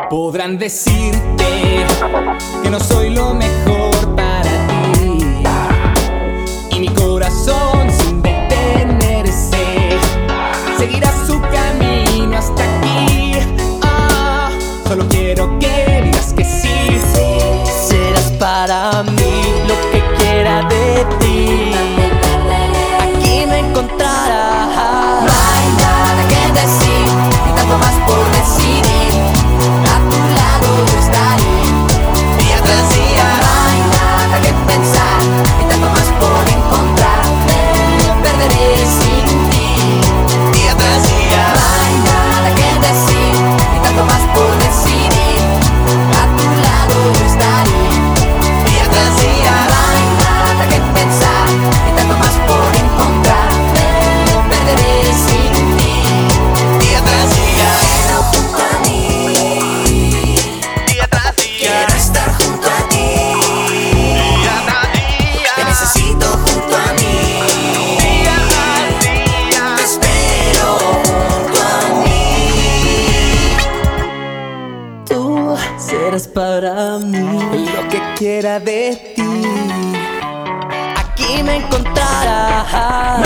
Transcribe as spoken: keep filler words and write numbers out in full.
Podrán decirte que no soy lo mejor para ti, y mi corazón sin detenerse seguirá su camino hasta aquí. Ah, solo quiero que digas que sí. Serás para mí lo que quiera de ti. Aquí me encontrarás. No hay nada que decir, ni tanto más por decidir. A tu lado yo estaré, día tras día. No hay nada que pensar, ni tanto más por encontrar. Me perderé sin ti, día tras día. No hay nada que decir, ni tanto más por decidir. A tu lado yo estaré, día tras día. No hay nada que pensar, ni tanto más por encontrar. Me perderé sin ti, día tras día. Quiero junto a mí, Día tras día, quiero estar junto a ti. día tras día, Te necesito junto a mí, día tras día. te espero junto a mí. Tú serás para mí Lo que quiera de ti. aquí me encontrarás.